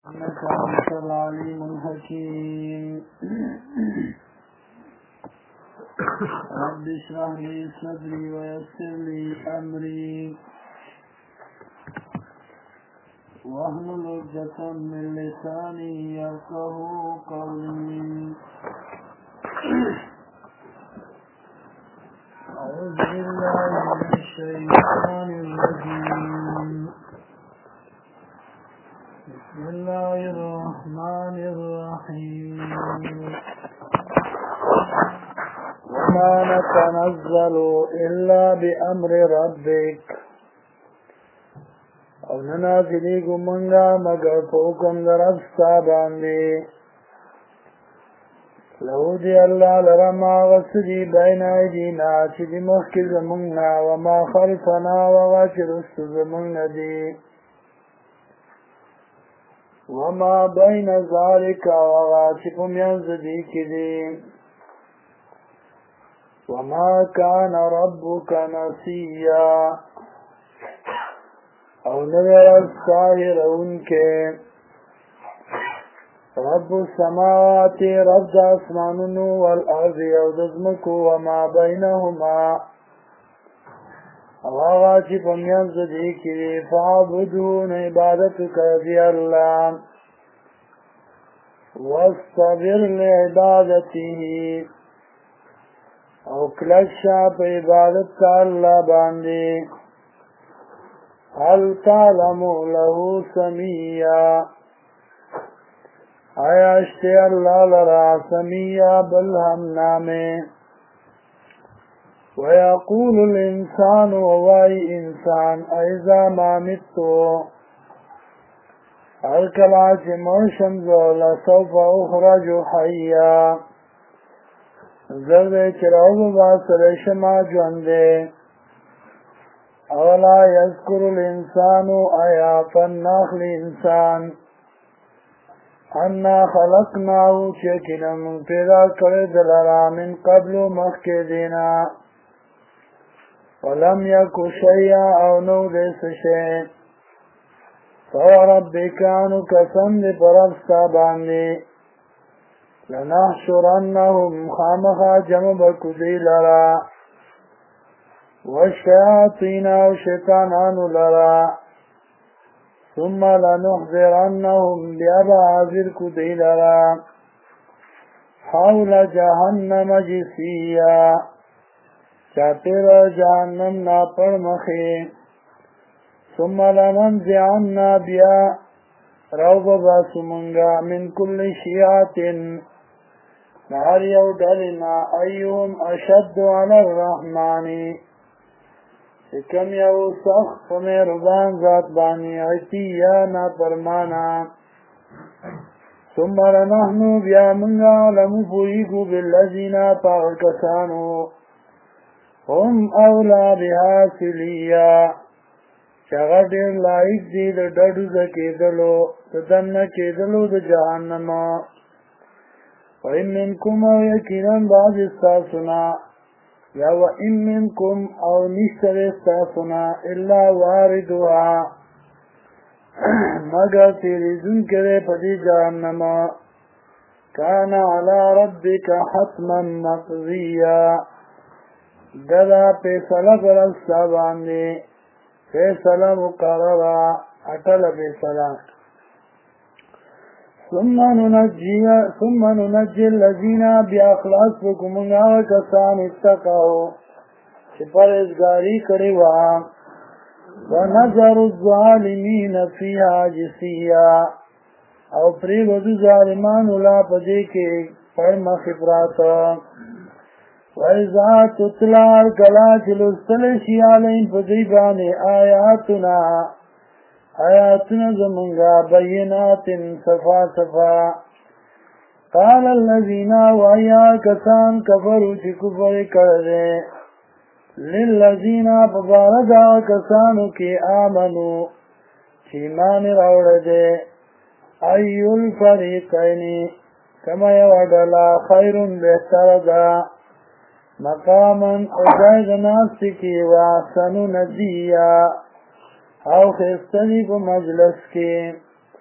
إنك أنت العليم الحكيم. رب اشرح لي صدري ويسر لي أمري واحلل عقدة من لساني يفقهوا قولي. أعوذ بالله من الشيطان الرجيم. بسم الله الرحمن الرحيم. وما نتنزل إلا بأمر ربك. او ننازلیگو منگا مگر پوکم در افسا باندی لہو دی اللہ لرما غسدی بین ایدینا چی دی مخی زمونگنا وما خلفنا وغاچی رست زمونگ دی وما بین ذالک وغاچی پمیانز دی کی دی وما کان ربک نسیا او نظر الساہر ان کے رب السماوات رب دا اسمانونو والارض او دزمکو وما بینهما او آغا چی پمیانز دی کی فعبدون عبادت کردی اللہ واصطبر لعبادتی او کلکشا پا عبادت کا اللہ باندی هل تعلم له سميا آیا اشتے اللہ لرا سميا بل ہم نامے ويقول الانسان ووائی انسان ایزا ما متو الکلاچ مرشمزو لسوف اخرج حیا زرد چراؤ باسر شما جوندے اولا یذکر الانسان آیا فناخل انسان انا خلقناہو چیکنا من پیدا کرے دلرا من قبل مخ کے دینا ولم یکو شیئا او نو دیس شیئ فوربکانو قسم دی پرفستا باندی لنحشرنہم خامخا جمع بکدی لرا والشياطين وشيطانان لرا ثم لنحذرنهم بأبعاذر كدي لرا حول جهنم جثيا چاپر جهنم ناپر مخي ثم لننزعن بیا روب باسمنگا من كل شيعة نهار یو ڈلنا ایهم اشد على الرحمن کم یو سخت مہربان ذات بانی عطیہ نا پرمانا ثم لنحنو بیا منگا علم پوئیگو باللذین پاکسانو هم اولا بحاصلیا چاگا دیر لائک دی در ڈڑو زکیدلو تدن کیدلو در جہنم وَإِن مِّنكُمْ أَوْ يَكِينًا بَعْضِ اسْتَاسُنَا یا وَإِن مِّنكُمْ أَوْ نِشْتَرِ اسْتَاسُنَا إِلَّا وَارِدُهَا مگر تیریزن کرے پدی جہنم کَانَ عَلَى رَبِّكَ حَتْمًا مَقْضِيًّا گدا پیسلہ برستا باندے پیسلہ مقررہ اٹل پیسلہ ثم ننجي الذين بأخلاص بكمنا وكسان اتقوا پرهیزگاری کړي وا ونذر الظالمين فيها جثيا او پری ودو ظالمان لا پدې کې پر مخبرات وَإِذَا تُتْلَى كَلَا تِلُسْتَلِ شِيَالَيْنْ فَدِيبَانِ آیاتنا زمنگا بینات صفا صفا قال الذین وعیا کسان کفروا چی کفر کرده للذین پباردا کسانو کی آمنو چی ایمان راوڑده ایو الفریقین کما یوڈلا خیرون بہتر دا مقاما اجاید ناستی کی واسنو ندیا او خستنی پا مجلس کی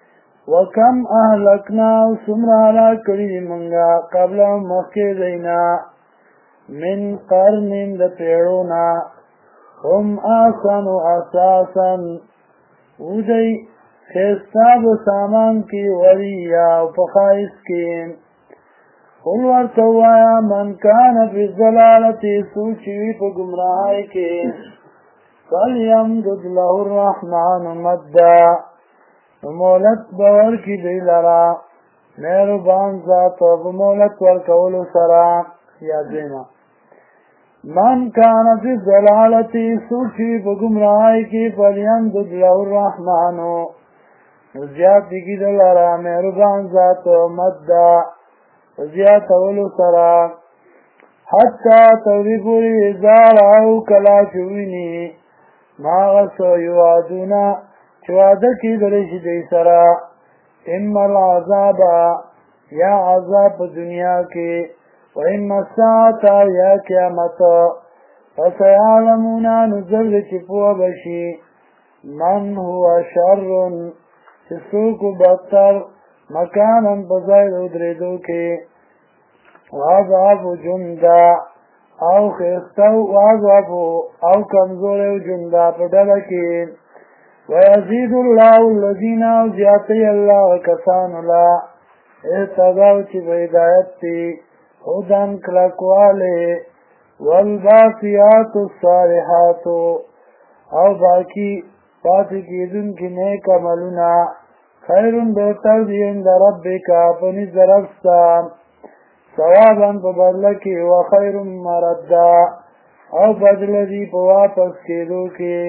وکم اهلکنا سمرا را کړي منګه قبل مخکې دینا من قرن د پیړونا هم آسن و اساسا ودی خیستاب سامان کی وریا و پخائش کی قل ورتوایا من کان فی الضلالتی سوچوی پا گمراہی کی فلیمدد له الرحمن مددا مولت باور کی دی لرا مہربان ذات و مولت ورکولو سرا یاد دینا من کان فی الضلالتی سوچوی پا گمراہی کی فلیمدد له الرحمن زیاد دیگی دی لرا مہربان ذات و مددا زیاد اولو سرا حتی توری پوری ازار او کلا چوینی ماغسو یوادونا چواده کی درش دی سرا اما العذاب یا عذاب دنیا کی و اما الساعتا یا قیامت فسیعلمونا نزل چپو بشی من هو شر چسوکو بدتر مکانا بزاید ادریدو کے واضعف جندا او خیستو واضعف او کمزور جندا پدلکی ویزید اللہ الذین او زیادی اللہ کسان اللہ احتضاو چی بیدایت تی خودن کلکوالے والباقیات الصالحات او باقی پاتی کی دن کی نیک عملنا خیرون بہتر دی عند ربک اپنی ذرفتا ثوابا پبدلکی و خیر مردا او بدل دی پا واپس کے دو کے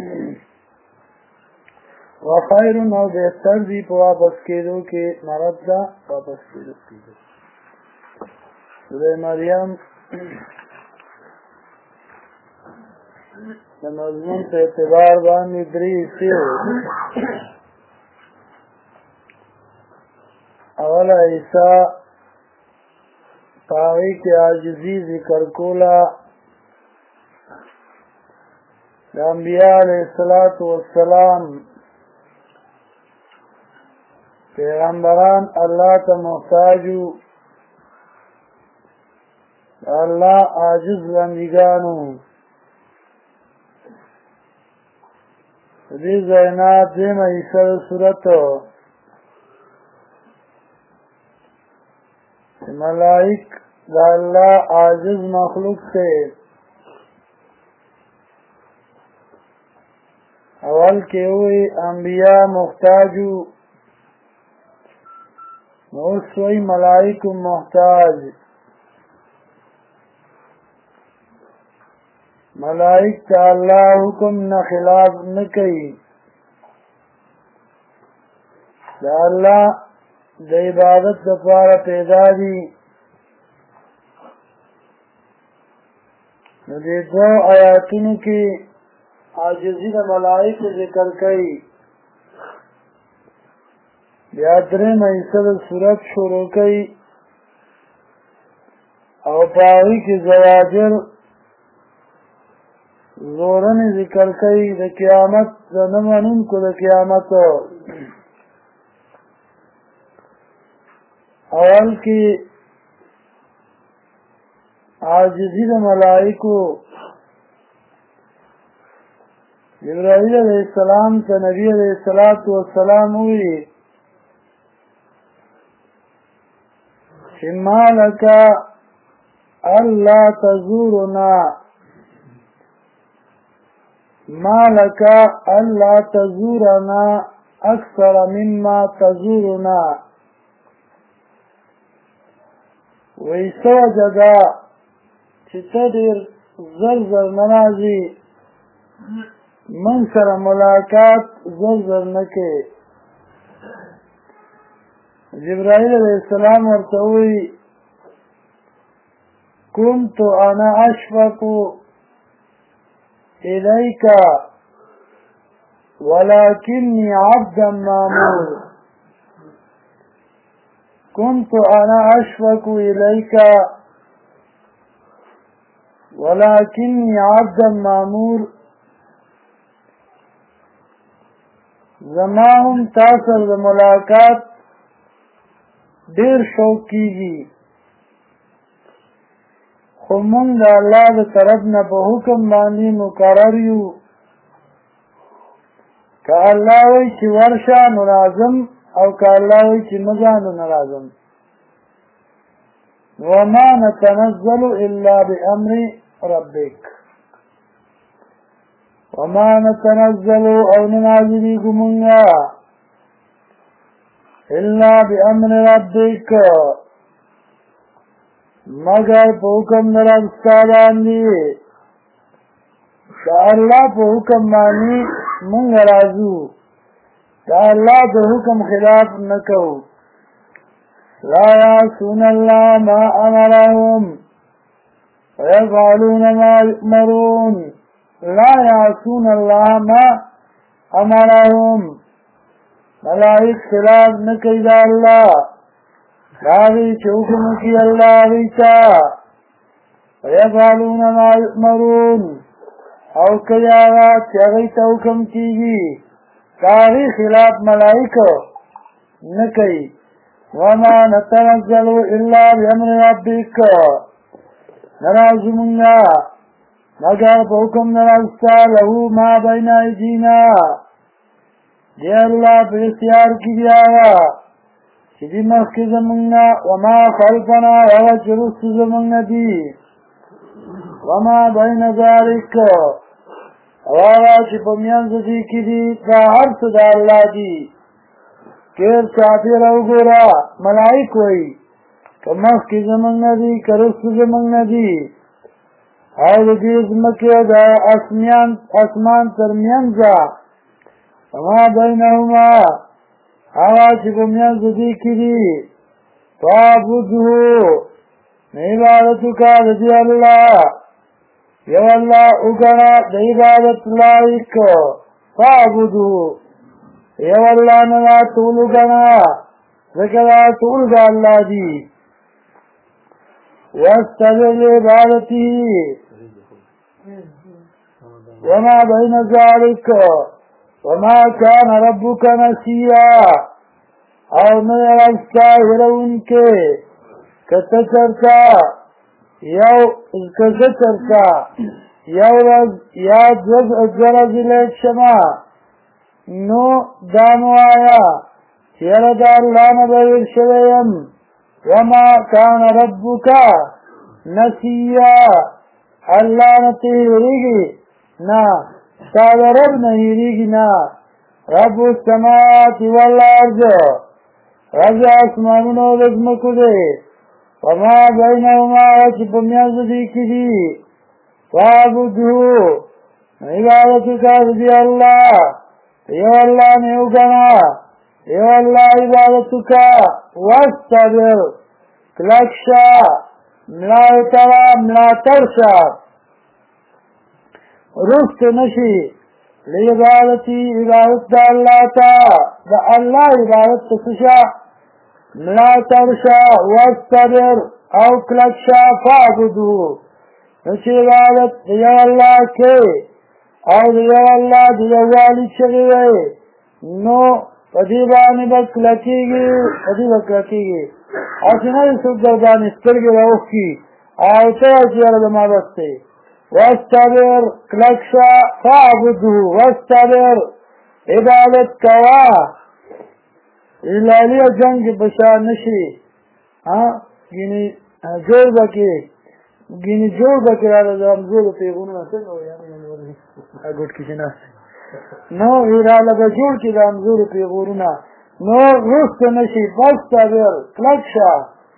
و خیر او بہتر دی پا واپس کے دو کے مردا واپس کے دو کے سورہ مریم مضمون پہ اعتبار بانی دری سے اولا عیسیٰ پاوی کی عاجزی ذکر کولا دا انبیاء علیہ السلام پیغمبران اللہ تا محتاجو اللہ عاجز بندگانو دی زینات دیم عیسیٰ صورتو ملائک دا اللہ عاجز مخلوق سے اول کے ہوئی انبیاء محتاجو نوسوئی ملائک محتاج ملائک تا اللہ حکم نہ خلاف نہ کئی دا اللہ د عبادت دپاره پیدا دي نو دې دو آیاتونو کې عاجزي د ملائکو ذکر کوي بیا درېیمه حصه د صورت شروع کوي او په هغې کې زواجر زورنې ذکر کوي د قیامت د نه منونکو د قیامت اول کی عاجزی د ملائکو جبرائیل علیہ السلام تا نبی علیہ السلام ہوئی ما لکا اللہ تزورنا ما لکا اللہ تزورنا اکثر مما تزورنا ویسو جدا چی تا دیر زر نرازی من سر ملاقات زر نکے جبرائیل علیہ السلام ورطوئی كنت أنا أشفق إليك ولكني عبدا مامور كنت أنا أشفق إليك ولكني عبدا مامور زما هم تا سره د ملاقات ډېر شوق کېږي، خو مونږ د الله د طرف نه په حکم باندې مقرر یو. که الله وایي چې ورشه نو راځم، او که الله وایي چې مه ځه نو نه راځم. وما نتنزل الا بامر ربک، وما نتنزل او ننازلیږو مونږه الا بامر ربک مگر په حکم د رب ستا باندې. د الله په حکم باندې مونږ راځو، د الله د حکم خلاف نه کوو. لا يعصون الله ما امرهم ويفعلون ما يؤمرون. لا يعصون الله ما امرهم، ملائک خلاف نه کوي د الله داغی چې حکم کی الله غیتا. ويفعلون ما يؤمرون، او کئی آغا چې غیتا حکم کیږي داغی خلاف ملائک نه کوي. وما نتنزل الا بامر ربک، نرازو مونږه مگر په حکم د رب ستا. له ما بین ایدینا، دی الله په اختیار کې دی هغه چې دی مخکې زمونږ نه. وما خلفنا، هغه چې وروسته زمونږ نه دي. وما بین ذلک، او هغه چې په منځ دې کې دي، دا هر څه د الله دي. کیر چاپېره وګوره، ملائک وایي که مخکې زمونږ نه دي که وروسته زمونږ نه دي. او د دې ځمکې د اسمان تر منځه وما بینهما، هغه چې په منځ دې کې دي. فاعبده، نه عبادت وکړه د دې الله، یو الله وګڼه د عبادت لایق. فاعبده، یو الله نه دا ټول وګڼه، ځکه دا ټول د الله دي. واستبر لعبادته، وما بين ذلك وما كان ربك نسيا. او نه رب ستا هېرونکی، که ته چېرته یو ورځ یا دوه ورځې لیټ شمه، نو دا مه وایه چې یاره د الله نه به هېر شوی یم. وما كان ربك نسيا، الله نه ته هېرېږي نه، ستا د رب نه هېرېږي نه. رب السماوات والارض، رب د اسمانونو او د ځمکو دی. وما بینهما، چې په منځ دې کې دي. فاعبده، عبادت وکړه د دې الله، یو الله نه وګڼه، یو الله عبادت وکړه. واستبر، کلک شه، ملاتړ شه، رست نشي. لعبادتي، عبادت د الله ته، د الله عبادت ته څه شه؟ ملاتړ شه. واستبر، او کلک شه. فاعبده، نو چې عبادت د یو الله کې او د یو الله د یووالي چغې وایي، نو په دې باندې به کلکېږي، په دې به کلکېږي. او چې نه څوک در باندې سترګې راوښکي او ته وایې چې یاره زما بس دی. واستبر، کلک شه. فاعبده، واستبر، عبادت کوه. هلالیه جنګ کې په شا نه شي، ګینې جوړ به کې راله د رمزو د پیغورونه څنګه وایي ګوټ کې چې ناست نو راله به جوړ کړي د رمزو د پیغورونه، نو وروسته نه شي. فاستبر، کلک شه.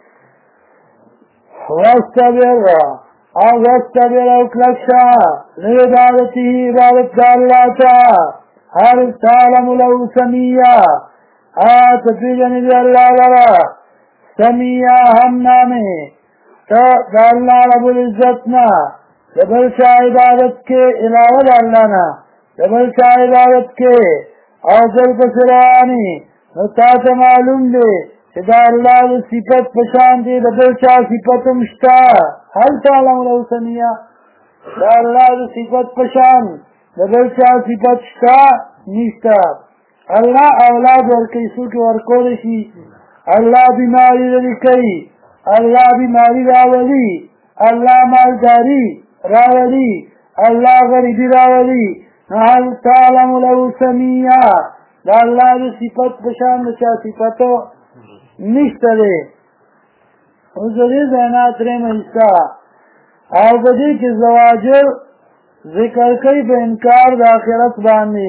واستبر، او کلک شه. لعبادته، عبادت د الله ته. هل تعلم له سمیه، تپېژنې د الله لره سمیه هم نامې. ته د الله رب العزت نه د بل چا عبادت کې علاوه د الله نه د بل چا عبادت کې او ځل پسې روانې، نو تا ته معلوم دی چې د الله د صفت په شان دی د بل چا صفت هم شته. هل تعلم له سمیه، د الله د صفت په شان د بل چا صفت شته؟ نشته. الله اولاد ورکوي څوک ورکولی شي الله بیماری لرې کوي الله بیماری راولي الله مالداري راولي الله غریبي راولي هل تعلم له سميعا دا الله د صفت په شان د چا صفتو نشته دی اوس د دې ځای نه درېیمه حصه او په دې کې زواجر ذکر کوي په انکار د آخرت باندې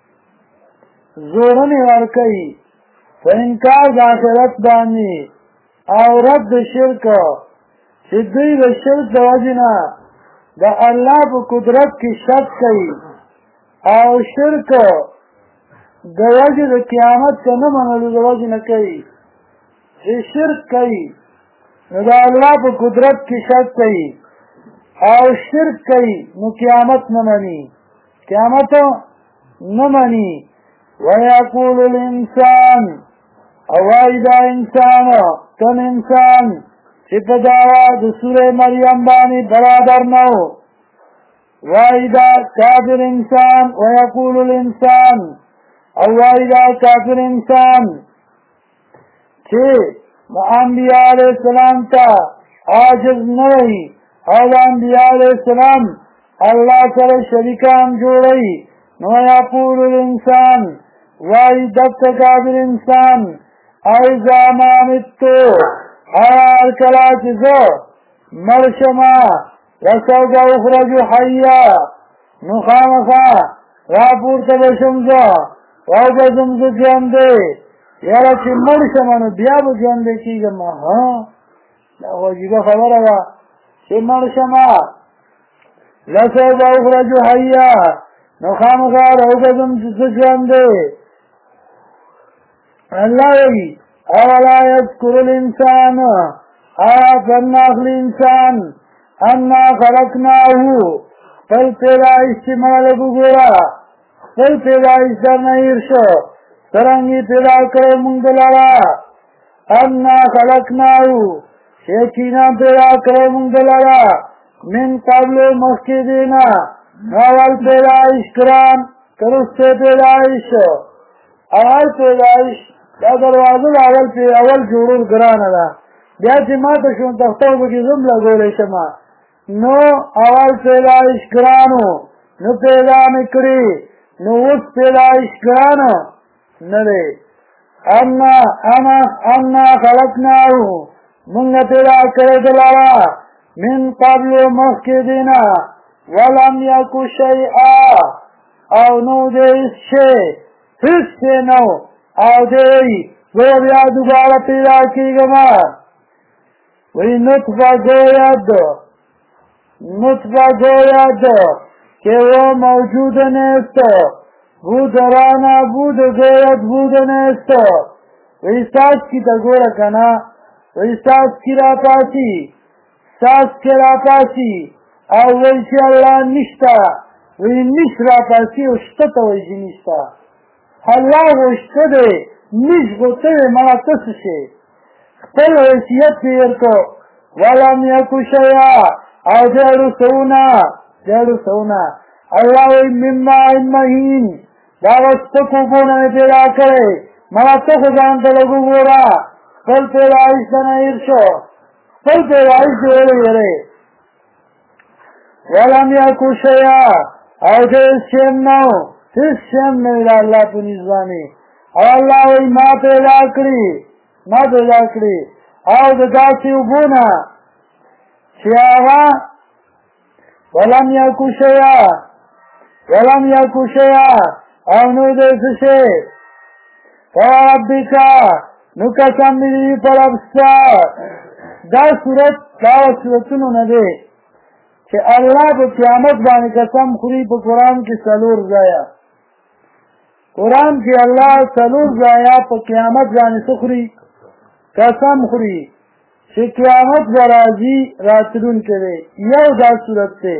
زورنې ورکوي په انکار د آخرت باندې او رد د شرک چې دوی د شرک د وجې نه د الله په قدرت کې شک کوي او شرک د وجې د قیامت که نه منلو د وجې نه کوي چې شرک کوي نو د الله په قدرت کې شک کوي او شرک کوي نو قیامت نه مني قیامت نه مني ويقول الانسان او وای دا انسان کوم انسان چې په دعوا د سورې مریم باندې برابر نه و وای دا کافر انسان ويقول الانسان او وای دا کافر انسان چې د انبیاء علیه السلام ته عاجز نه وي او د انبیاء علیه السلام الله سره شریکان جوړوي نو یقول الانسان وای دغه کافر انسان ایذا ما متو هر کله چې زه مړ شمه لسوف اخرج حیا نو خامخا راپورته به شم زه او به ځم زه ژوندی یاره چې مړ شمه نو بیا به ژوندی کېږم دا خو عجیبه خبره ده چې مړ شمه لسوف اخرج حیا نو خامخا راوګرځم چې زه ژوندی الله وی اولا یذکر الانسان آیا فناخل انسان انا خلقناه پل پیدایش چی مالک گورا پل پیدایش در نهیر شو سرنگی پیدا کرو مندلارا انا خلقناه شیچینا پیدا کرو مندلارا من قبل مخی دینا اول پیدایش کران کرسته پیدایش اول پیدایش دا دروازه اول جوړول ګرانه ده بیا چې ما ته شون تختو به کې زم لګولی شمه نو اول پیدایش ګرانو نو پیدا مې کړي نو اوس پیدایش ګرانه نه دی انا خلقناه مونږ پیدا کړی دلاره من قبل مخکې دینا ولم یکو شیئا او نو دی شی هیڅ شی نو او دی زه بیا دوباره پیدا کېږم وی نطفه گوید که وہ موجود نیست بود رانا بود گوید بود نیست وی ساس کی تا گوره کنا وی ساس کی را پاسی ساس کی را پاسی او وی چی اللہ نشتا وی نش را پاسی اشتا تا وی جی نشتا اللہ اشتا دے نش گوتے منا تسشه خپل حیثیت تیر کو ولم یکو شیا او دیرو سونا اللہ وی مما مہین داوستکو بونا پیدا کرے منا تک جانتا لگو گورا خپل پیدایش دنائر شو خپل پیدایش دیرو یرے ولم یکو شیا او دیر شیم نو تیس شیم نویلا اللہ پو نزوانی او اللہ وی ما پیدا کری او د داسې اوبونه چې هغه ولم یکو شیئا او نو د څه شی فربک نو قسم دې پر افسا دا صورتونو نه دی چې الله په قیامت باندې قسم خوري په قرآن کې څلور ځایه قرآن کې الله څلور ځایه په قیامت باندې څه خوري قسم خوري چې قیامت برازي راتلون کې یو دا صورت ته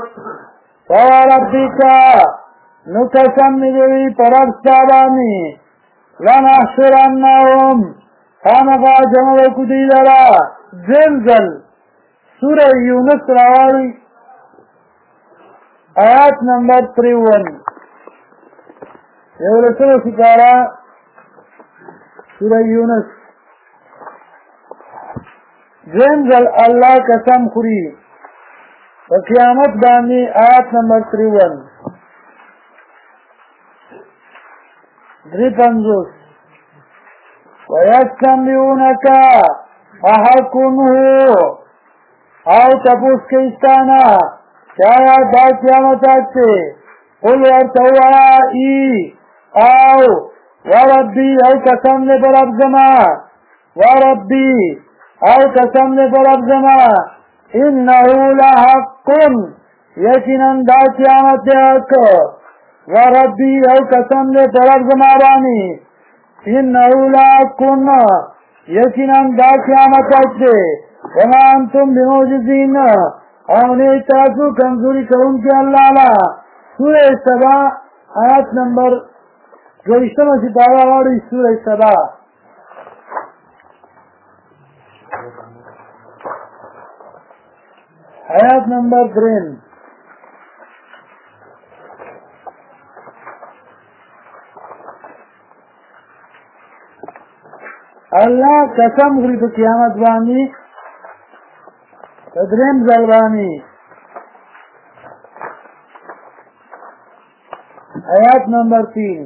فربک نو قسم دې پر افسا باندې لنحشرنهم خامخا جمع کو دی لرا زلزل سورہ یونس راوی آیات نمبر 53 یولسمه سپاره سوره یونس. دویم ځل الله قسم خوري په قیامت باندې، آیت نمبر 53. 53 وَيَسْتَنْبِئُونَكَ أَحَقٌ هُوَ او تپوس کئستانا چایا دا قیامت آتے قل ورطوائی او وربی او قسم نے پر اب زما وربی او قسم نے پر اب زما انہو لحق یقیناً دا قیامت حق وربی او قسم نے پر اب زما بانی انہو لحق یقیناً دا قیامت آتے وما انتم بموجزین اونے تاسو کمزوری کرون کے اللہ علا. سورہ سبا آیت نمبر 22 سپارہ والی سورہ سبا. آیت نمبر 3. اللہ قسم خوري په قیامت باندې تدریم ځلوانی. آیات نمبر 3.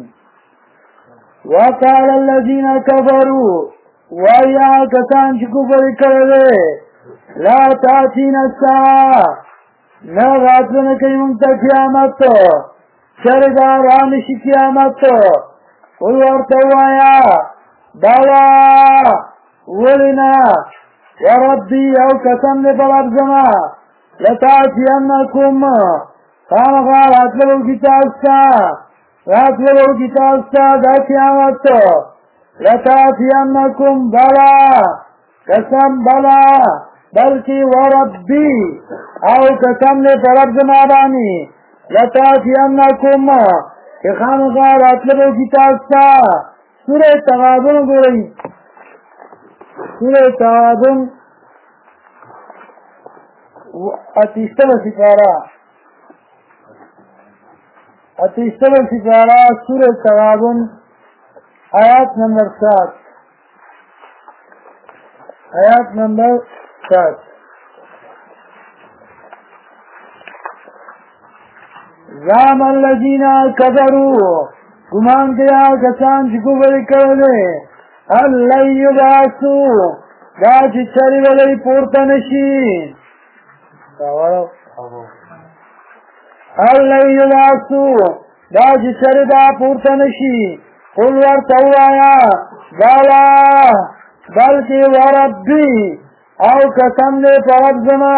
وقال الذين كفروا ويا کسان چې کفر کړل لا تاتین الساعه لا راتلنه کوي مونږ ته قیامت شردا ران شي قیامت ول ورته وایا بالا ولنا یا ربی او قسم دے پر اب زما لتاتینکم خامخا راتلو کتابستا دا قیامت لتاتینکم بلا قسم بلا بلکی وربی او قسم دے پر اب زما بانی لتاتینکم کہ خامخا راتلو کتابستا. سورہ تغابن گوئی سورہ تغابن 38 سپارہ سورہ تغابن آیات نمبر 7. آیات نمبر 7. زعم الذین کفروا گمان کیا کسان چې کفر کړل الله یبعثو دا چې چری ولې پورته نشي الله یبعثو دا چې چری دا پورته نشي قل ورته وایا بالا بلکې وربي او قسم دې په رب زما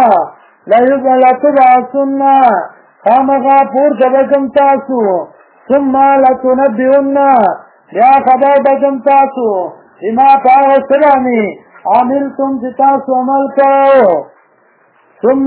لتبعثن خامخا پورته بکم تاسو ثم لتنبئن یا خبر بکم تاسو بما پاوسرانی عملتم تاسو عمل کرو ثم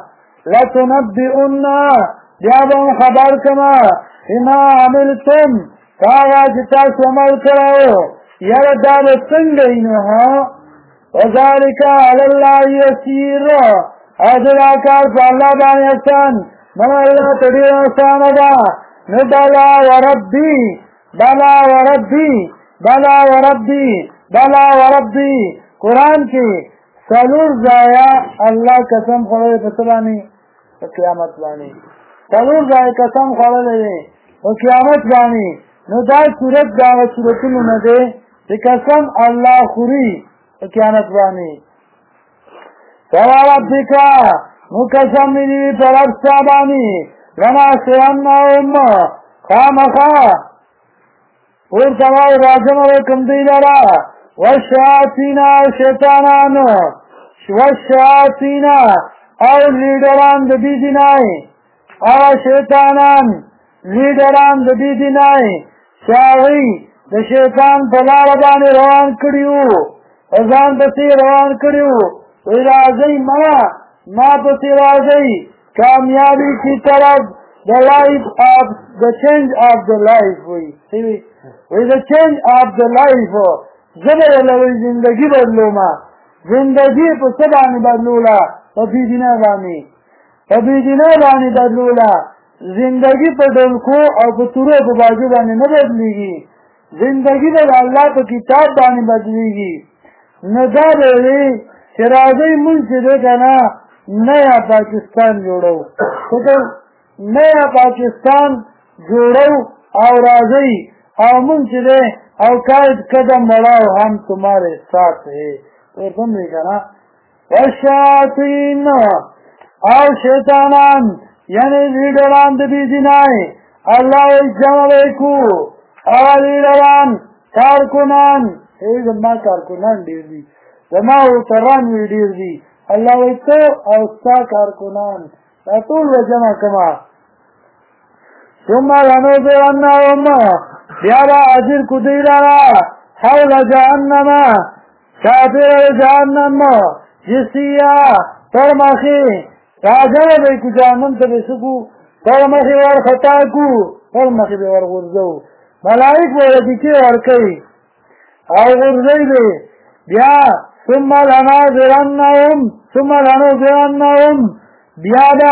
لتنبئن یا بم خبر کما بما عملتم تاسو عمل کرو یردار سنگینها وذالک علی اللہ یسیر ادراکار فاللہ بانی احسان من اللہ تدیر احسان دا بلا وربی بلا وربی بلا وربی بلا وربی. قرآن کی سلور ضائع اللہ قسم خورے پسرانی قیامت بانی سلور ضائع قسم خورے قیامت بانی نو دا صورت دا صورتنو نده قسم اللہ خوری قیامت بانی. سوا ربکا نو قسم میری پر افسا بانی لنا سیانهم خامخا اور سوائی راجم علیکم دیلارا والشیاطین شیطانان والشیاطین اور لیڈران دبی دینائی اور شیطانان لیڈران دبی دینائی شاوی د شیطان پلاربان روان کریو ازان پسی روان کریو وی رازی ما پسی رازی کامیابی کی طرف the life of the change of the life with the change of the life زبر لوی زندگی بدلوما زندگی په سبانی بدلولا په دینه باندې بدلولا زندگی په ډلکو او په تورو په بازو باندې نه بدلېږي، زندگی د الله په کتاب باندې بدلېږي. نو دا دی چې راځئ مونږ چې دی که نه نیا پاکستان جوړو، نیا پاکستان جوړو او راځئ او مونږ چې دی او قائد قدم بڑھاؤ ہم تمہارے ساتھ ہے. تو سمجھے که نه والشیاطین او شیطانان یعنی لیڈران د بیدینای الله جمع کو او لیڈران کارکنان زما کارکنان ډیر دي، زما اوتران ډیر دي، الله وی تو او ستا کارکنان دا ټول جمع کما. ثم لنذرنهم بیا را اجر کو دی لرا حول جهنم کافر جهنم جسیا ترمخی راجع بے کو جہنم ته بسکو ترمخی ور خطا کو ترمخی به ور غرزو ملائک ولا دکی ور کوي او غرزي به بیا ثم لنذرنهم بیا دا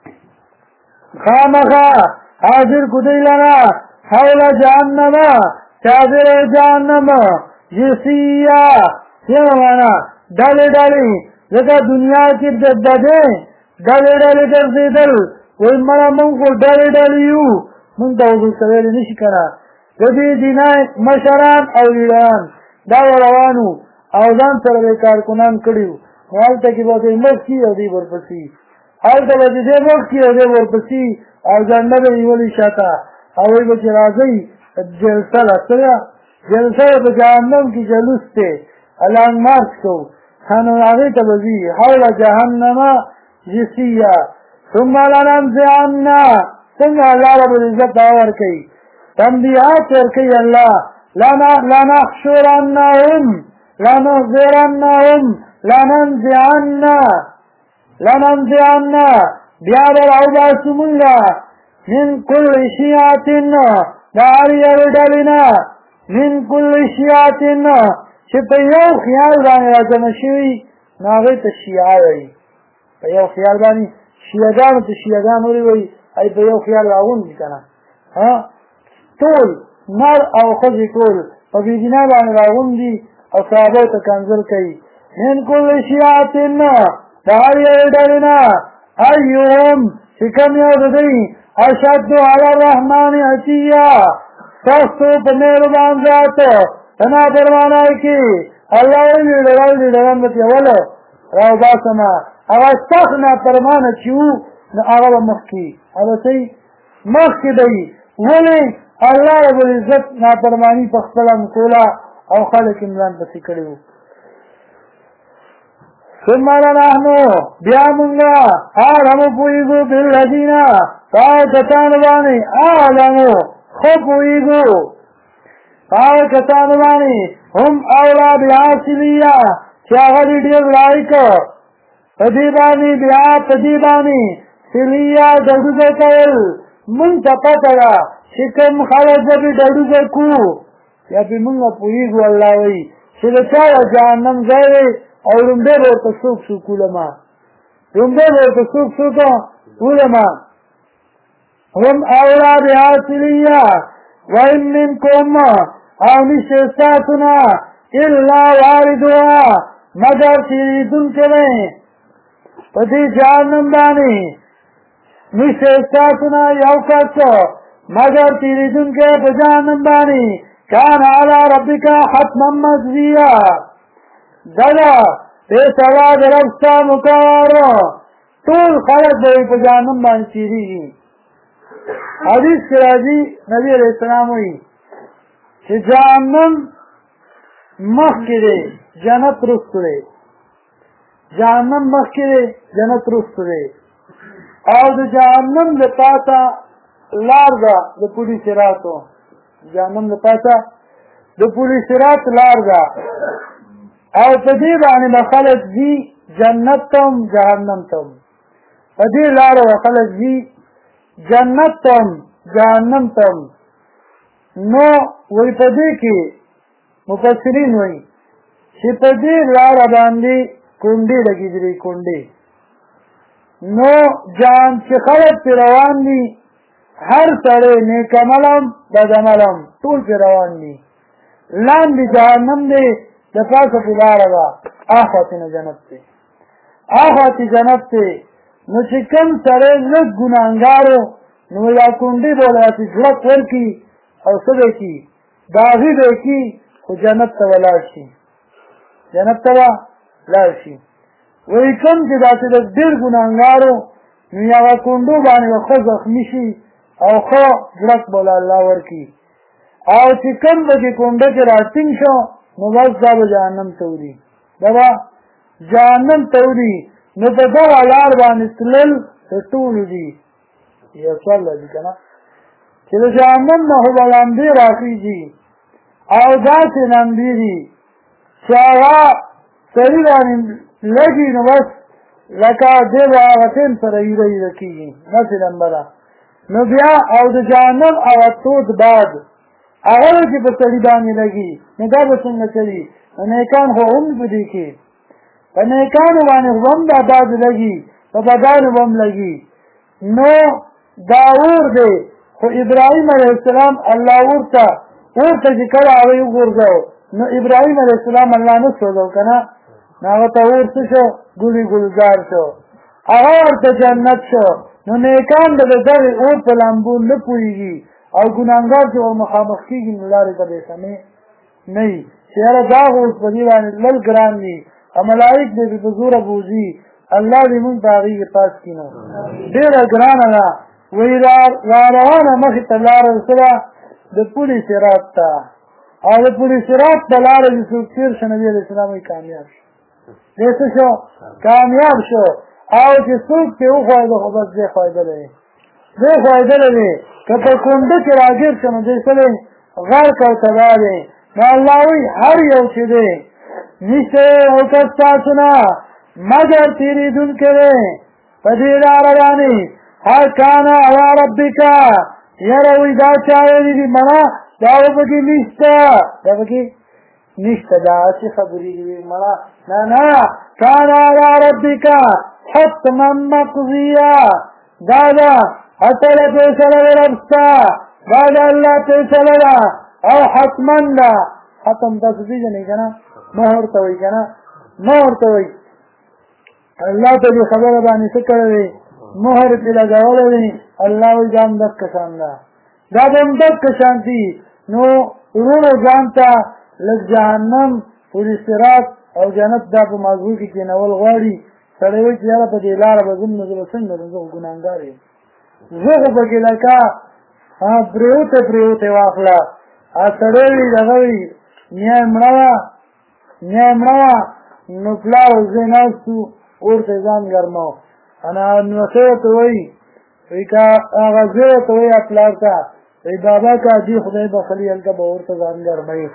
خامخا حاضر کو دی لرا حول جهنم کافر جهنم جسیا یہ مانا ڈالے ڈالی لکه دنیا کې دده ډلې ډلې ګرځېدل وایي مړه مونږ خو ډلې ډلې یو مونږ ته وضو کولی نه شي که نه د دې دینه مشران او لیډران دا روانو او ځان سره به کارکنان کړي وو نو هلته کې به دوی مخکې او دوی ورپسې هلته به چې دی مخکې او دی ورپسې او جنډه به نیولې شاته او وایي به چې راځئ جلسه ده څه ده جلسه په جهنم کې جلوس دی لانګ مارچ کوو خانو هغې ته به ځي حول جهنم جسیا ثم لننزعن څنګه الله رب العزت دا ورکوي تنبیهات ورکوي الله لنحشرنهم لننزعن بیا به راوباسو مونږه من کل شیعة د هر یوې ډلې نه من کل شیعة چې په یو خیال باندې راجمع شوي نو هغې ته شیعه وایي په یو خیال باندې شیعهګانو ته شیعهګان ولې وایي ای په یو خیال راغونډي که نه ټول نر او ښځې ټول په بېدینا باندې راغونډي او صحابو ته کنځل کوي من کل شیعة د هر یوې ډلې نه ایهم چې کوم یو د دوی اشد علی الرحمن عتیا سختو په مهربان ذات تنا فرمانای کی الله وی لیډران به ولا راو باسما هغه سخت نه فرمانه چیو نو هغه مخکی هغه سي مخکی دی ولی الله رب العزت نه فرمانی په خپل کولا او خلک امران پسې کړو. ثم نحن بیا مونږه اعلم پویګو بالذین کسان باندې اعلم خو پویګو کسان باندې هم اولا بالعاصلیه چې هغه ډېر لایق په دې باندې بیا په دې باندې سلیه ډډوزه کول مونږ ته پته ده چې کوم خلک به ډډوزه کو یا به مونږ پوهېږو الله وایي چې د چا جهنم ځای دی او لومبې به ورته څوک څوک علما لومبې به ورته څوک څوک علما هم اولا بالعاصلیه وإن منکم او نشته ستاسو نه الا واردها مگر تېرېدونکی دی په دې جهنم باندې نشته ستاسو نه یو کس مگر تېرېدونکی په جهنم باندې کان علی ربک حتما مقضیه دا ده فیصله د رب ستا مقرر ټول خلک به په جهنم باندې تېرېږي. حدیث کې راځي نبی علیه السلام وایي چې جهنم مخکې دی جنت وروسته دی جهنم مخکې دی جنت وروسته دی او د جهنم د پاسه لار ده د پولي صراطو جهنم د پاسه د پولي صراط لار ده او په دې باندې به خلک ځي جنت ته هم جهنم ته هم په دې لاره به خلک ځي جنت ته هم جهنم ته هم نو وی په دې کې مفسرین وایي چې په دې لاره باندې کونډې لګېدلې کونډې نو جان چې خلک پرې روان دي هر سړی نیک عملم بد عملم ټول پې روان دي لاندې جهنم دی د پاسه پې لاره ده اخواتې نه جنت دی اخواتې جنت دی نو چې کوم سړی لږ ګناهګار نو یا کونډې به ورله داسې ژړک ورکړي او څه به کړي داغي به کړي خو جنت ته به لاړ شي جنت ته به لاړ شي وایي کوم چې داسې د ډېر ګناهګارو نو یوه کونډو باندې به ښه زخمي شي او ښه ژړک به له الله ورکړي او چې کوم به چې کونډه کې راټینګ شو نو بس دا به جهنم ته وړي دا به جهنم ته وړي نو په دغه لار باندې تلل د ټولو دي یو سوال لري که نه چې د جهنم نه خو به لمبې راخېږي او داسې لمبې دي چې هغه سړي باندې لګي نو بس لکه دی به هغه ټیم سره ایره ایره کېږي داسې لمبه ده نو بیا او د جهنم هغه تود باد هغه چې په سړي باندې لګي نو دا به څنګه کوي نو نیکان خو هم په دې کې په نیکانو باندې خو هم دا باد لګي په بدانو به هم لګي نو دا اور دی خو ابراهیم علیه السلام الله ورته چې کله هغه وغورځاو نو ابراهیم علیه السلام الله نه سوځو که نه نو هغه ته اور څه شو ګلي ګلزار شو هغه ورته جنت شو نو نیکان به د دغې اور په لامبو نه پوهېږي او ګناهګار چې ور مخامخ کېږي نو لارې ته به سمې نه وي چې یاره دا خو اوس په دې باندې تلل ګران دي او ملایک دې په زوره بوځي الله دې مونږ په هغې کې پاس کړي نو ډېره ګرانه ده وایي را روانه مخې ته لاره څه ده د پولې صراط ته او د پولې صراط په لاره چې څوک تېر شه نبي علیه السلام یې کامیاب شو دی څه شو کامیاب شو او چې څوک پې وښویده خو بس دی ښویدلی دی ښویدلی دی که په کونډه کې راګیر شه نو دی څه دی غرق او تباه دی نو الله وایي هر یو چې دی نشته او کس تاسو نه مګر تېرېدونکی دی په دې لاره باندې هر کانه علی ربک یاره وایي دا چا ویلي دي مړه دا به پکې نشته دا پکې نشته داسې خبرې دي مړه نه نه کان علی ربک حتما مقضیه دا ده اصله فیصله د رب سته دا د الله فیصله ده او حتما ده ختم تاسو پېژنئ که نه مهر ته وایي که نه مهر ته وایي الله ته دې خبره باندې څه کړی دی مهر پې لګولی دی الله وایي دا هم دقه شان ده دا به هم دقه شان دي نو وروڼو ځان ته لږ جهنم پولې صراط او جنت دا په مازغو کې کېنول غواړي سړی وایي چې یاره په دې لاره به ځم نو زه به څنګه ځم زه خو ګناهګار یم زه خو پکې لکه پرېوتې واخله سړی وي دغه وي نیا یې مړه وه نو پلار او زوی ناست وو اور ته یې ځان ګرماو نو څه ورته وایي وایي که هغه زوی ورته وایي پلار ته وایي بابا که دې خدای بخلي هلته به اور ته ځان ګرموي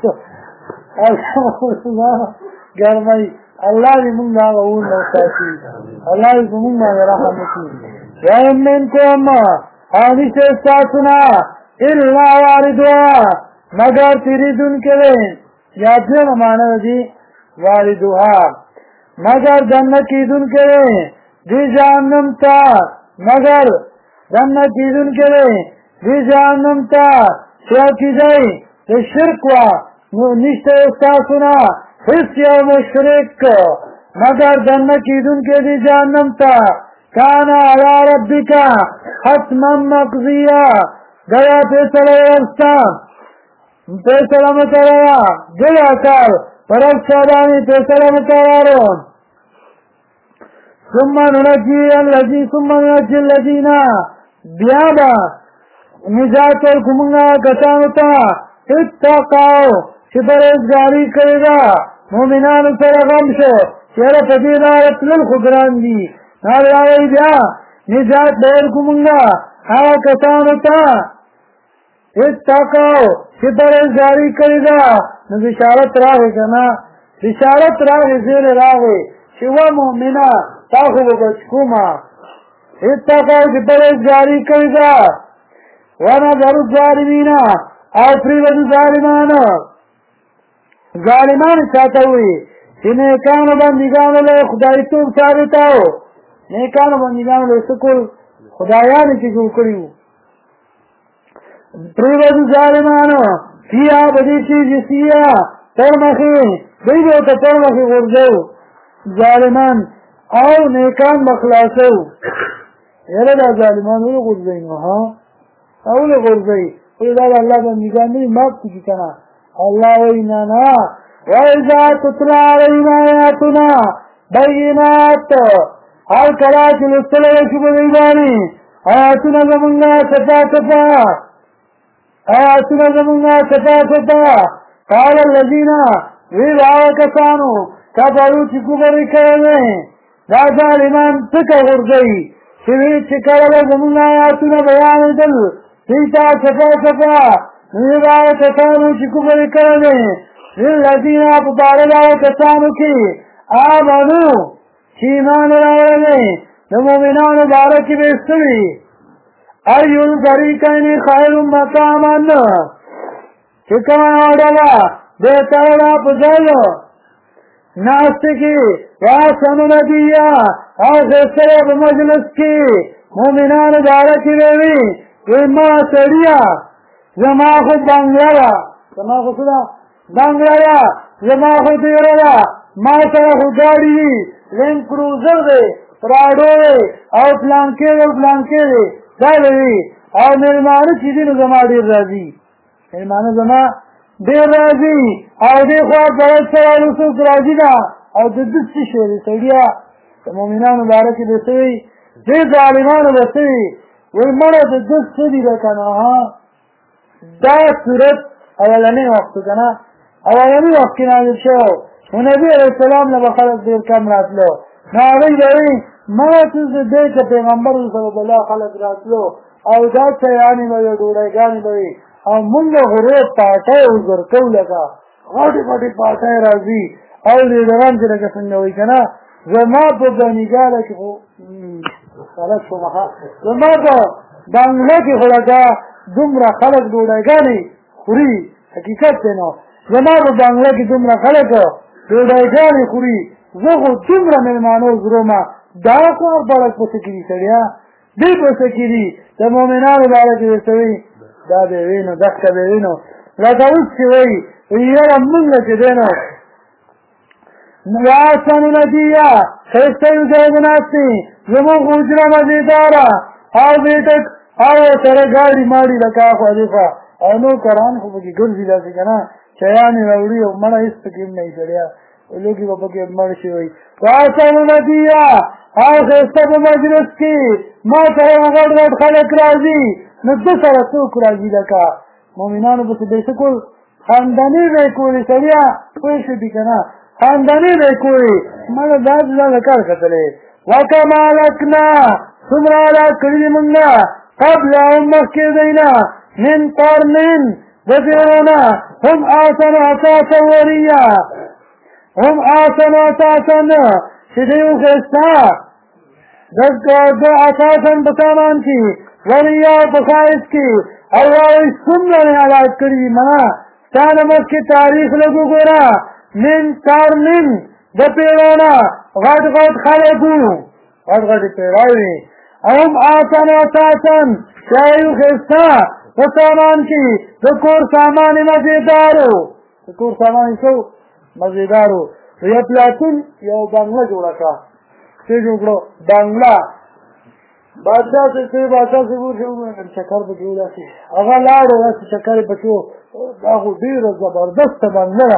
ګرموي الله دې مونږ هغه اور نه وساتي الله دې په مونږ باندې رحم وکړي وَإِن مِّنكُمْ أَوْ نِشْتَ اسْتَثْنَا إِلَّا وَارِدُهَا مگر تېرېدونکی دی یا دویمه معنی دي واردها مگر دننه کېدونکی دی دې جهنم ته مگر دننه کېدونکی دی دې جهنم ته چې عقیده یې د شرک وه نو نشته ستاسو نه هېڅ یو مشرک مگر دننه کېدونکی دی جهنم ته کان علی ربک حتما مقضیه گیا فیصله ورسته فیصله مقرره گیا کار پر افسادانی فیصله مقرره ثم ننجي الذین بیا با نجات ورکومنگا کسانو تا اتقاو چې پرهیزګاري کړې ده مؤمنانو سره غم شو چېره په دې لاره تلل خو ګران دي ناوی بیا نجات به ورکومنگا هغه کسانو ته اتقاو چې پرهیزګاري کړې ده نو بشارت راغی که نه بشارت راغی زیری راغی چې و مؤمنه تا خو به بچ کومه اتقاو چې پرهیزګاري کړې ده ونظر الظالمین او پریږدو ظالمانو چاته وي چې نیکانو بندګانو له خدایتوب ثابتاو نیکانو بندګانو له څه کول خدایانو چې جوړ کړي وو پریوز ظالمانو فیا بدی کی جسیا ترمخی دیو ته ترمخی ورځو ظالمان او نیکان مخلاصو یره دا ظالمان ولې ورځي نو ها اول ورځي دا الله بندگان نه مات کی کنه الله وینا نا وَإِذَا تُتْلَى عَلَيْهِمْ آيَاتُنَا بَيِّنَاتٍ هر کله چې لوستل شي په دې باندې آیاتونه زمونږه صفا قال الذين ویل کسانو کفروا چې کفر کوي دا ظالمان څه ورځي چې کله زمونږه آیاتونه بیانېدل سیتا صفا ویل کسانو چې کفر کوي للذین ابطالوا کسانو کی آمنو چیمان راولے نمومنان بارکی بیستوی ایو الفریقین خیر مقامن چکمان آڈالا بیتارا پزالو ناستی کی واسنو ندیا او خسر بمجلس کی مومنان بارکی بیوی ویما سڑیا زما خود بانگلالا زما خود صدا بانگلالا زما خود دیرالا ما سره خو ګاډي وي لینډ کروزر دی پراډو دی او پلانکې دی دا دی او مېلمانه چې دي نو زما ډېر راځي مېلمانه زما ډېر راځي او دې خوا بلد سره څوک راځي نه او د ده څه شی دی سړیا د مؤمنانو باره کې به څه وي دې ظالمانو به څه وي وایي مړه د ده څه دي ده که نه دا صورت اولنی وخت که نه اولنی وخت کې نازل شوی نبی علیہ السلام نے خلق دیر کم راتلو ناغی بھئی ماتوز دیکھ پیغمبر صلی اللہ خلق راتلو او دا چیانی بھئی ڈوڑای گانی بھئی او منگ غروب پاٹای اوزر کو لگا غاٹی پاٹی پاٹای رازی او لیدران سے لگا سنگوئی کنا زما پا بانیگالا کی خو خلق شو مخا زما پا بانگلا کی خلقا دمرا خلق ڈوڑای گانی خوری حقیقت دینا زما پا بانگلا کی دمرا خلق ډوډۍ خوري زه خو څومره مېلمانو زرومه دا کار بلک پسې کړي سړیا دې پسې کړي د مؤمنانو باره کې ورته وایي دا به وي نو دښته به وي نو لکه اوس چې وایي یاره مونږ چې دی نو واحسن ندیه ښایسته یو ځای به ناست دي زموږ حجره مزېداره او بیټک او سره ګاډي ماډي لکه اخوا دېخوا او نوکران خو پکې ګرځي داسې که نه چیانې راوړي او مړه هېڅ پکې هم نه وي سړیا لوګي به پکې مړ شي وایي واحسن ندیه او ښایسته په مجلس کې ما سره غټ غټ خلک راځي نو ده سره څوک راځي لکه مؤمنانو پسې به څه کول خانداني به یې کولې سړیا پوه شوې که نه خانداني به یې کولې مړه داسې دا کار کتلی وکما لکنا څومره هلاک کړي دي مونږه قبلهم مخکې دینا من قرن ذكرنا هم آسن أساسا وريا هم آسن أساسا شديو خستا ذكر أساسا بسامان کی وريا بخائص کی الله سنن على کری منا ستانمت کی تاریخ لگو گورا من قرن دپیرونا غد غد خلقو غد غد پیراوی هم آسن أساسا شديو خستا سامان کی دکور سامان مزیدارو دکور سامان سو مزیدارو یا پلاتون یا بنگلا جوڑا کا سی جوڑو بنگلا بادشاہ سے بور شکر بکیو سی اغا لارو ایسی شکر بکیو اغو دیر زبردست بنگلا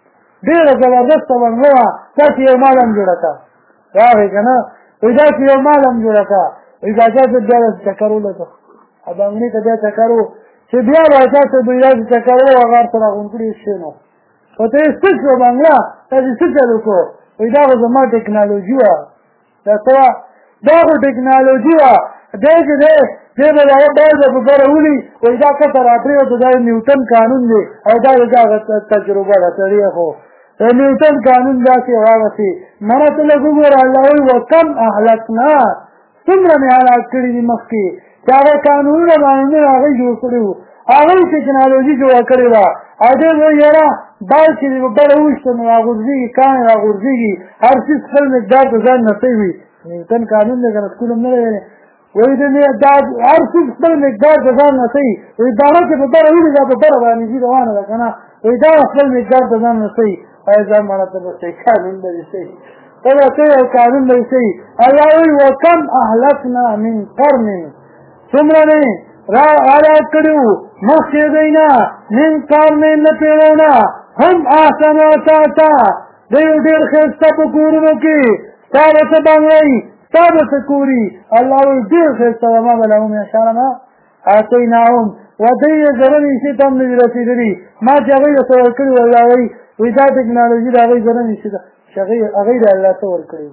تاکی یو مالم جوڑا کا راہی کنا تاکی یو مالم جوڑا کا بادشاہ سے بیارا شکرو لکا ابانګنی ته بیا چکرو چې بیا راځه ته بیا چکرو هغه سره غونډې شنو پته یې څه شو باندې تاسو څه چلو کو دا زما ټیکنالوژي وا دا ټیکنالوژي وا دغه دې به راو په ورولي وای دا کتر اپریو د نیوټن قانون دی او دا تجربه راځي خو نیوټن قانون دا چې راوسی مرته له ګور الله وکم اهلکنا څومره نه هلاک کړي دي مخکې هغه قانونونه باندې هغه جوړ کړي وو هغه ټیکنالوژي جوړ کړې وه او دې وایي یاره بال چې بل وشته نو راغورځېږي کاڼې راغورځېږي هر څیز خپل مقدار ته ځان نسی وي نیوټن قانون دی که نه سکول هم نه دی وایي دا هر څه خپل مقدار د ځان نه ښیي وایي دانه چې په بره ویني دا په بره باندې ځي روانه ده که نه وایي دا خپل مقدار د ځان نه ښیي ایا ځان مانا ته به صحیح قانون به دې صحیح ته به صحیح او قانون به دې صحیح الله وایي وکم اهلکنا من قرن څومره مې را هلاک کړي وو مخکې دوی نه من قرن له پېړیو هم احسن اثاثا دوی ډېر ښایسته په کورونو کې ستا به څه بنګلۍ ستا به څه کوري الله وایي ډېر ښایسته وما بلهم یشاءنا آتیناهم و دوی یې زره نیسي ته هم نه دي رسېدلي ما چې هغوی ته څه ورکړي وو الله وایي وایي دا ټکنالوژي د هغوی زره نیسي ده چې هغوی د الله څه ورکړي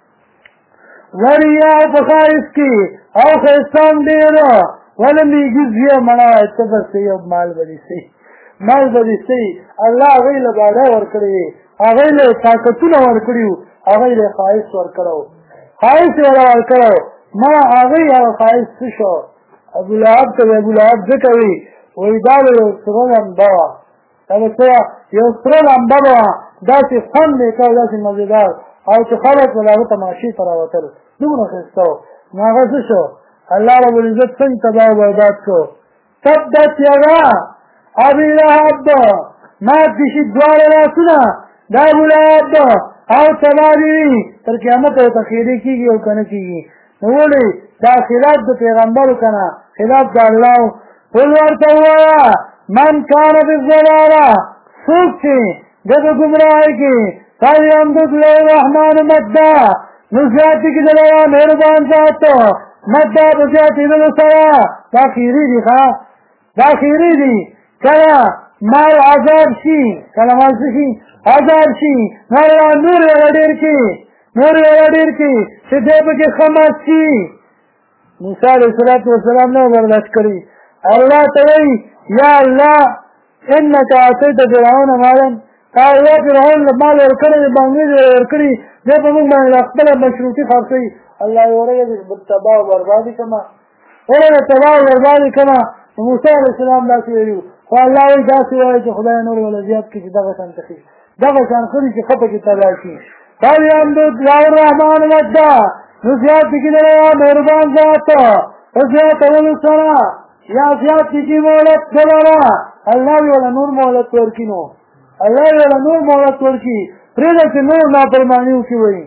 وریا په ښایست کې او ښایسته هم ډېره وله میږي زویه مړه ته به صحیح او مال به دې صحیح مال به دې صحیح الله هغوی له باډه ورکړی وې هغوی له طاقتونه ورکړي وو هغوی له ښایست ورکړی وو ښایست یې له ورکړی وو ما هغوی هغه ښایست څه شو ابولهب ته ابولهب ځکه وي وایي دا به یو سره لمبه وه دا به څه وه یو سره لمبه به وه داسې خوند یې کوه داسې مزېدار او چې خلک به د هغه تماشې ته راوتل دومره ښایسته و نو هغه څه شو الله رب العزت څنګه تباه و برباد کړو تبت یدا ابي لهب مات دي شي دواړه لاسونه د ابولهب او تباه دي تر قیامته ورته خیرې کېږي او که نه کېږي نو ولې دا خلاف د پیغمبرو که نه خلاف د الله قل ورته ووایه من کان فی الضلاله څوک چې د په ګمراهۍ کې فلیمدد له الرحمن مدا نو زیاتې کړي د الله مهربان ذات مدا په زیاتېدلو سره دا خیرې دي ښه دا خیرې دي کله مال عذاب شي کله مال څه شي عذاب شي نو الله نور یې ډېر کړي نور یې ډېر کړي چې دی پکې ښه مات شي موسی علیه السلام نه برداشت کړي الله ته وایي یا الله انک اعطیت فرعون مالا یا فرعون مال ورکړی دی بانګې دې ورکړي دی په موږ باندې خپله مشروطي خرڅوي الله یې ورغې تباه او بربادي کړمه ورغې تباه او بربادي کړمه موسی علیه السلام داسې ویلي وو خو الله وایي داسې وایي چې خدای نور وله زیات کړي چې دغه شان تخي دغه شان ښه دي چې ښه پکې تباه شي فلیمدد له الرحمن مدا نو زیات کړي د الله مهربان ذات په زیاتولو سره یا زیات کړي مهلت دلره الله یې وله نور مهلت ورکړي نو الله یې وله نور مهلت ورکړي پرېږده چې نور نافرماني وکړي وایي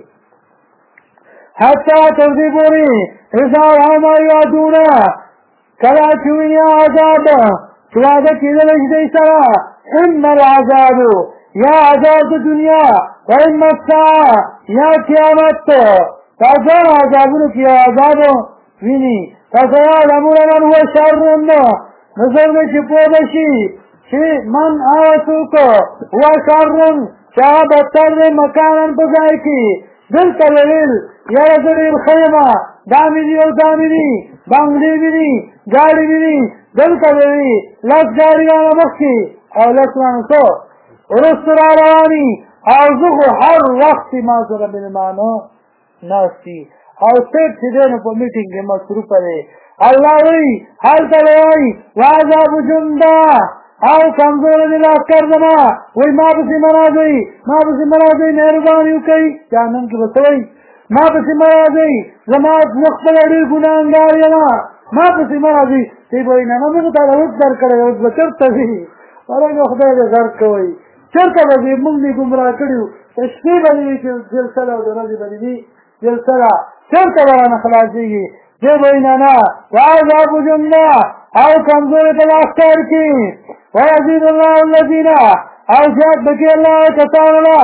حتی تر دې پورې اذا ما یادونه کله چې ویني عذاب چې واده کېدلی شي دی سره اما العذاب یا عذاب د دنیا و اما الساعه یا قیامت تازه عذابونو کې عذاب ویني فسيعلمون من هو شر نظر دی چې پوه به شي چې من هغه څوک هو شر چې هغه بدتر دی مکانا په ځای کې دلته ویل یاره زه ډېر ښه یم دا مې دي او دا مې دي بنګلې مې دي ګاډې مې دي دلته ویلي لس ګاډیګانه مخکې او لس مانسو وروسته را رواني او زه خو هر وخت ما سره مېلمانه ناست دي او صرف چې دی نو په میټینګ کې مصروفه دی الله وایي هلته به وایي وعذاب جنده او کمزوره دي لښکر زما وایي ما پسې مه راځئ ما پسې مه راځئ مهرباني وکئ جهنم کې به څه وایي ما پسې مه راځئ زما زه خپله ډېر ګناهګار یم ما پسې مه راځئ دی به وایي نه نه موږ تا له اوس درکړی اوس به چېرته ځي ورنه خدای دې غرق کوئ چېرته به ځي موږ دې ګمراه کړي وو د شپې به دې وي چې جلسه ده او د ورځې به دې وي جلسه ده چېرته به رانه خلاصېږي دی به وایي نه نه وعذاب جنده او کمزورې په لښکر کې ویزید الله الذین او زیات به کړي الله کسانو له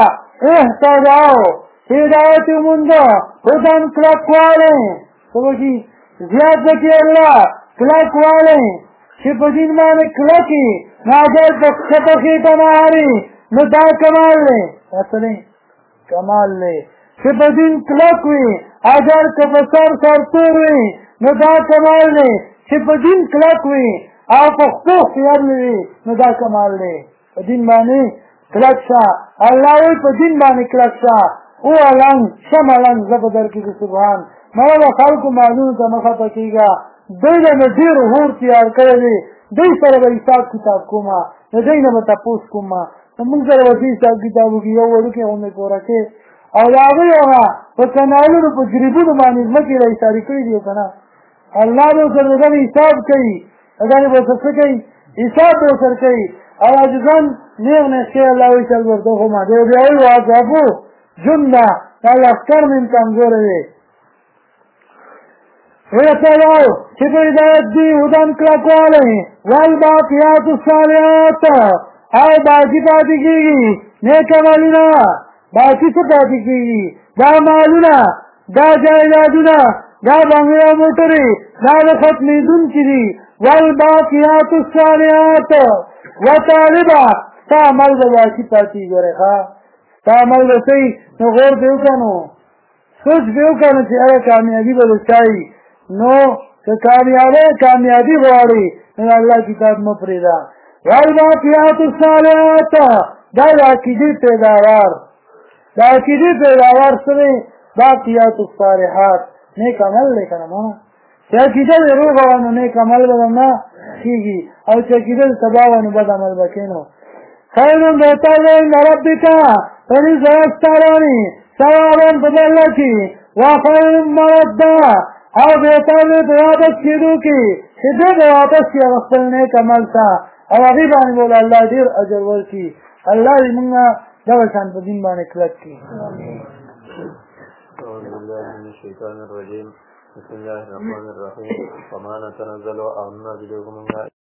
اهتدوا هدایت یې ومونده هدن کلکوالی څه وکړي زیات به کړي الله کلکوالی چې په دین باندې کلک وي نو اگر په ښکته خېټه نه هري نو دا کمال دی دا څه دی کمال دی چې په دین کلک وي اگر که په سر سرتور وي نو دا کمال دی چې په دین کلک وي او په خپل اختیار وي نو دا کمال دی په دین باندې کلک شه الله وایي په دین باندې کلک شه او النګ شمالنګ زه به درکړي سبحان ما به خلکو مالونو ته مه خفه کېږه دوی له مې ډېر هور تیار کړی دی دوی سره به حساب کتاب کومه د دوی نه به تپوس کومه موږ سره به څه حساب کتاب وکړي یو وړوکی غوندې پوره کې او د هغوی هغه په کنالونو په جریبونو باندې ځمکې را ایسارې کړي دي که نه الله به ورسره د دغې حساب کوي د دغې به ورسره څه کوي حساب به ورسره کوي او عاجزان نیغ نیغ الله وایي چې البته خو ما دی بیا وایي وعذابو جنده دا لښکر مې کمزوری دی ویتلو چې په هدایت دي هدن کلکوالی والباقیات الصالحات او باقي پاتې کېږي نیک عملونه باقي څه پاتې کېږي دا مالونه دا جایدادونه دا بنګلې او موټرې دا د ختمېدونکي دي والباقیات الصالحات وطالبه ستا عمل به باقي پاتې ګورې ښه ستا عمل به صحیح نو غور دې وکړه نو سوچ دې وکړه نو چې هغه کامیابي به د چا وي نو که کامیابی غواړي نو الله کتاب مه پرېږده والباقیات الصالحات دا د عقیدې پیداوار د عقیدې پیداوار څه دی باقیات الصالحات نیک عمل دی که نه مانا چې عقیده دې روغه وه نو نیک عمل به نه کېږي او چې عقیده دې تباه وه نو بد عمل به کوې نو خیر بهتر دی عند ربک پنځ زره ستا راني ثوابا په بدله کې وخیر مرده او بهتر دی په واپس کېدو کې چې دې به واپس کړي هغه خپل نیک عمل ته او هغې باندې به الله ډېر اجر ورکړي الله دې موږ دغه شان په دین باندې کلک کړي أعوذ بالله من الشيطان الرجيم بسم الله الرحمن الرحيم وما نتنزل أو ننزله من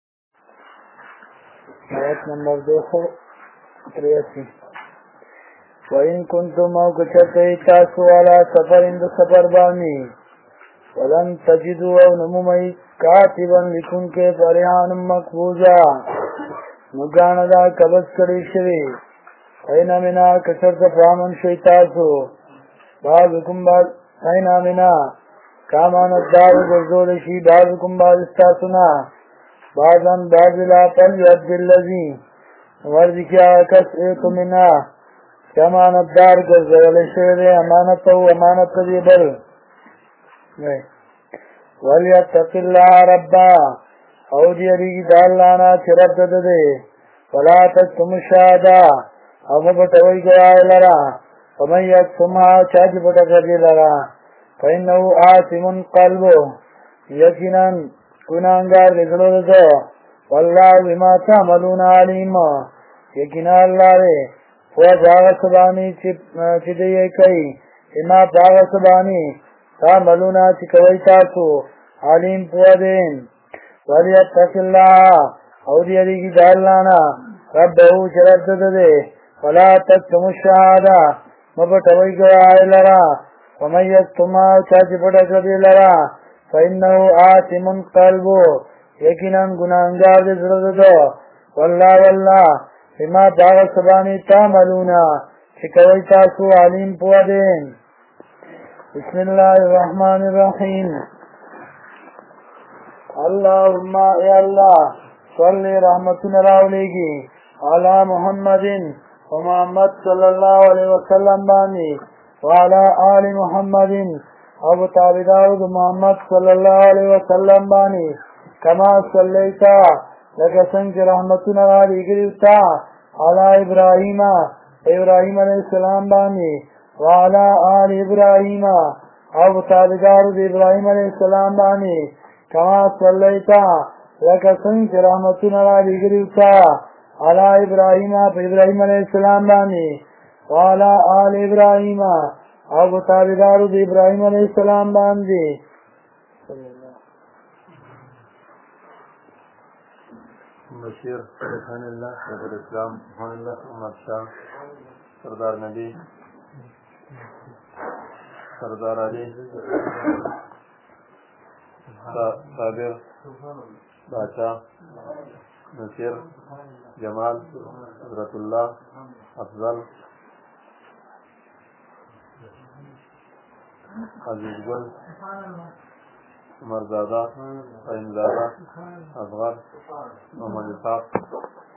آیت نمبر 283 وَإِن كُنتُمْ أَوْ كَچَرْتَئِ تاسو عَلَى سَفَرٍ د سفر باندې ولن تجدوا او نمومئ کاتبا لیکونکی فرحان مقبوضا نو ګاڼه دا قبض کړی شوي اینا منا کچرته پامن شوي تاسو بعضکم بعض اینا منا کامانت دارو ګرځول شي بعضکم بعض ستاسو نه بعضن بعض لا فلیؤد الذي ورځي کې هغه کس ایتو منا چې امانتدار ګرځولی شوی دی امانت او امانت دی بل وَلْيَتَّقِ اللَّهَ رَبًّا او دی اریگی دا اللہ نا چی رب دده ده وَلَا تَكْتُمُ الشَّهَادَةَ او مبتوئی گوائی لرا وَمَنْ يَكْتُمْهَا چاچ پتکردی لرا فَإِنَّهُ آثِمٌ قَلْبُهُ یقیناً گناہگار لزلو دده وَاللَّهُ بِمَا تَعْمَلُونَ عَلِيمٌ یقینا اللہ ده فوج آغا سبانی چی دیئے کئی اما پاغا سبانی تعملونا چی کوئی تاسو علیم پوادین ولیتق اللہ او دیریگی دالانا ربہو چرد دده ولا تکتم الشہادہ مبتوئی گوائی لرا ومن یکتما چاچی پتکردی لرا فإنہو آتم قلبو یقینا گناہگار دزرددو واللہ بما باغ سبانی تعملونا چی کوئی تاسو علیم پوادین بسم الله الرحمن الرحیم اللهم اے اللہ صلی رحمتنا راولیگی علی محمد و محمد صلی اللہ علیہ وسلم بانی وعلی آل محمد او تابدار محمد صلی اللہ علیہ وسلم بانی کما صلیتا لکه څنګه رحمتنا راولیگی تا علی ابراہیم علیہ السلام بانی وعلى آل إبراهيم او تابدار إبراهيم عليه السلام باني كما صليتا لك سنك رحمتنا لغريوتا على إبراهيم إبراهيم عليه السلام باني وعلى آل إبراهيم او تابدار إبراهيم عليه السلام باني بشیر رحان اللہ شیخ الاسلام رحان اللہ محمد شاہ سردار نبی سردار علی صابر باچا نصیر جمال حضرت اللہ افضل عزیز گل عمرزادہ فہمزادہ اصغر محمد اسحاق